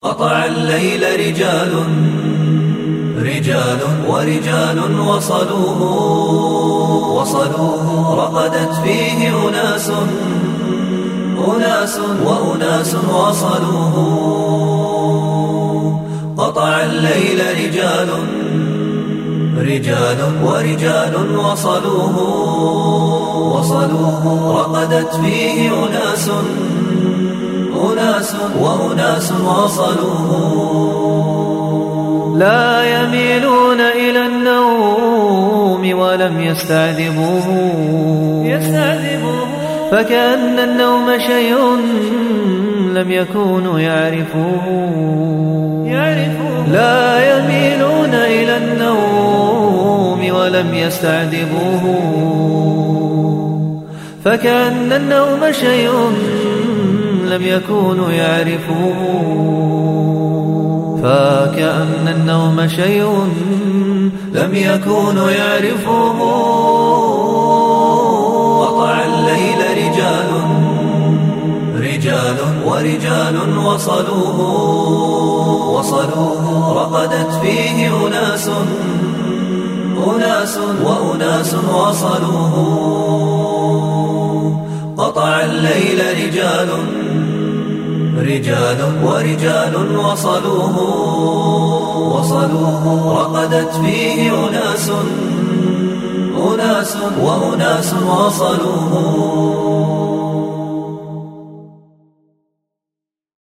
قطع الليل رجال ورجال وصلوه رقدت فيه أناس وأناس وصلوه. قطع الليل رجال ورجال وصلوه رقدت فيه أناس وأناس وصلوه. لا يميلون إلى النوم ولم يستعذبوه، فكأن النوم شيء لم يكونوا يعرفوه. لا يميلون إلى النوم ولم يستعذبوه، فكأن النوم شيء لم يكونوا يعرفوه. فكأن النوم شيء لم يكونوا يعرفوه. قطع الليل رجال ورجال وصلوه رقدت فيه أناس وأناس وصلوه. قطع الليل رجال ورجال وصلوه رقدت فيه أناس وأناس وصلوه.